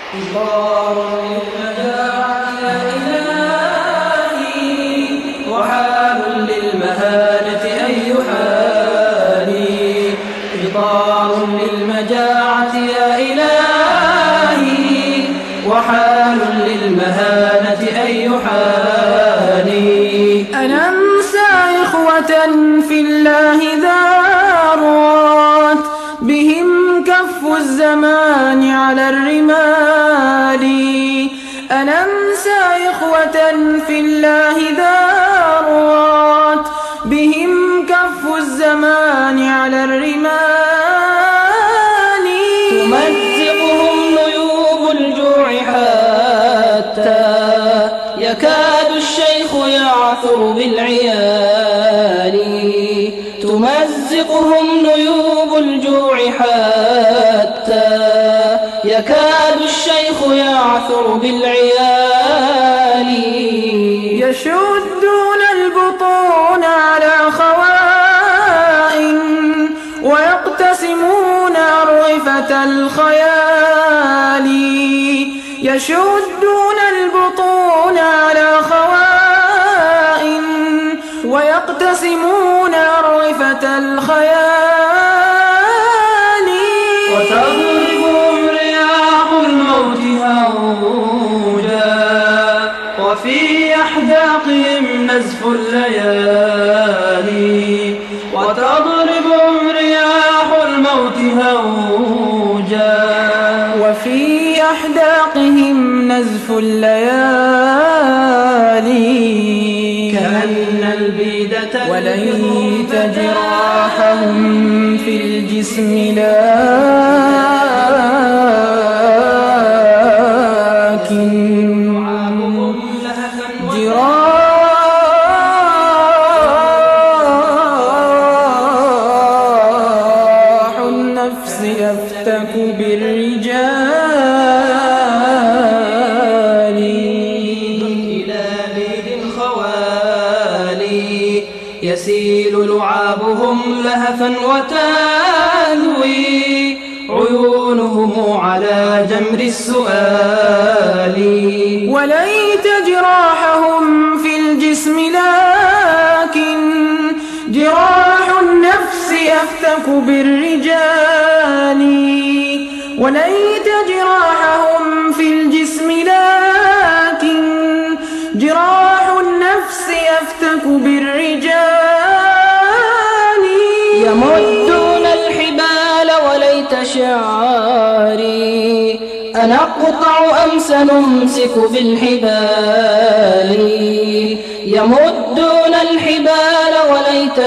إطار للمجاعة يا إلهي، وحال للمهانة أي حالي. إطار للمجاعة يا إلهي، وحال للمهانة أي حالي. أنا أنسى إخوة في الله ذارات، بهم كف الزمان على الرمال. أنا أنسى إخوة في الله ذارات، بهم كف الزمان على الرمال. تمزقهم نيوب الجوع حتى يكاد الشيخ يعثر بالعيال. تمزقهم نيوب الجوع حتى يكاد الشيخ يعثر بالعيال. يشدون البطون على خوائن، ويقتسمون أرغفة الخيال. يشدون البطون على خوائن، ويقتسمون أرغفة الخيال. وتضربهم رياح الموت هوجا، وفي أحداقهم نزف الليالي. وتضربهم رياح الموت هوجا، وفي أحداقهم نزف الليالي. كأن البيدة وليت جراحهم في الجسم لكن جراح النفس يفتك بالرجال. إلى بيد الخوالي يسيل لعابهم لهفا وتلوي عيونهم على جمر السؤال. وليت جراحهم في الجسم لكن جراح النفس يفتك بالرجال. وليت جراحهم في الجسم لكن جراح النفس يفتك بالرجال. يمدون الحبال وليت شعري أنا أقطع أمس نمسك بالحبال. يمدون الحبال وليت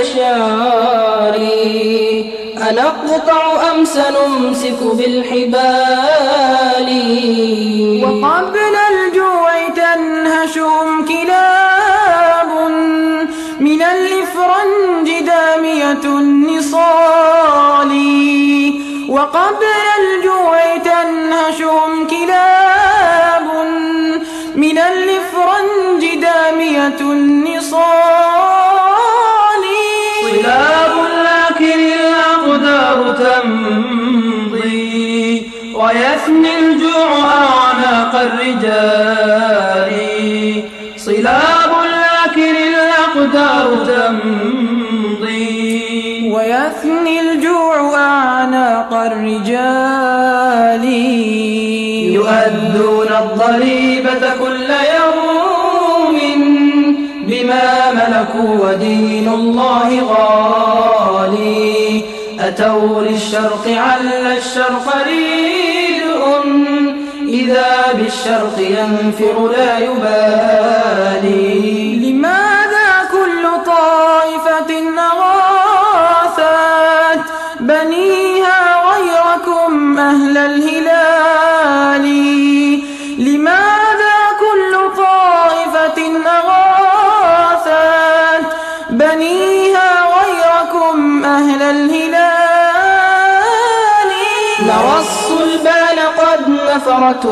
شعري أنا أقطع أمس نمسك بالحبال. وقبل الجوع تنهشهم كلاب من الإفرنج دامية النصال. وقبل الجوع تنهشهم كلاب من الإفرنج دامية النصال. صلاب لكن الأقدار تمضي، ويثني الجوع أعناق الرجال. صلاب لكن الأقدار تمضي، ويثني الجوع أعناق الرجال. يؤدون الضريبة كل يوم بما ملكوا ودين الله غالي. أتوا للشرق على الشرق ريدء، إذا بالشرق ينفر لا يبالي. لماذا كل طائفة أغاثت بنيها غيركم أهل الهلال؟ لماذا كل طائفة أغاثت بنيها غيركم أهل الهلال؟ نرى الصلبان قد نفرت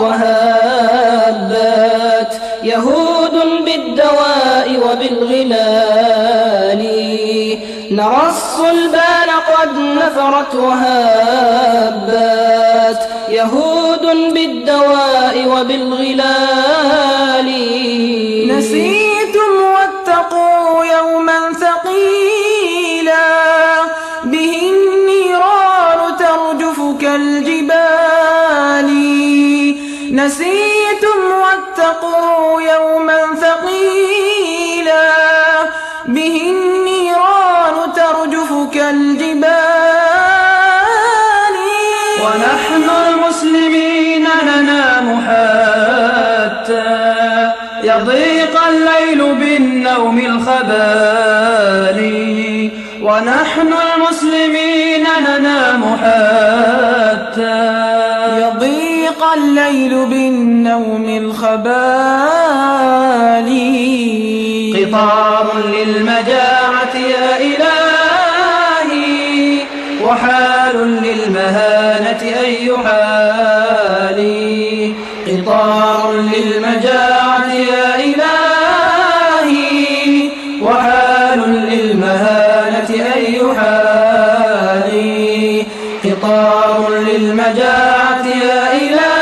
وهابت، يهود بالدواء وبالغلال. نرى الصلبان قد نفرت وهابت، يهود بالدواء وبالغلال. نسيتم واتقوا يوما ثقيلا به النيران ترجف كالجبال. نسيتم واتقوا يوما ثقيلا به النيران ترجف كالجبال. ونحن المسلمين ننام حتى يضيق الليل بالنوم الخبالي. ونحن المسلمين ننام حتى يضيق الليل بالنوم الخبالي. قطار للمجاعة يا إلهي وحال للمهانة أي حالي. قطار للمجاعة يا إلهي وحال للمهانة أي حالي. قطار للمجاعة يا إلهي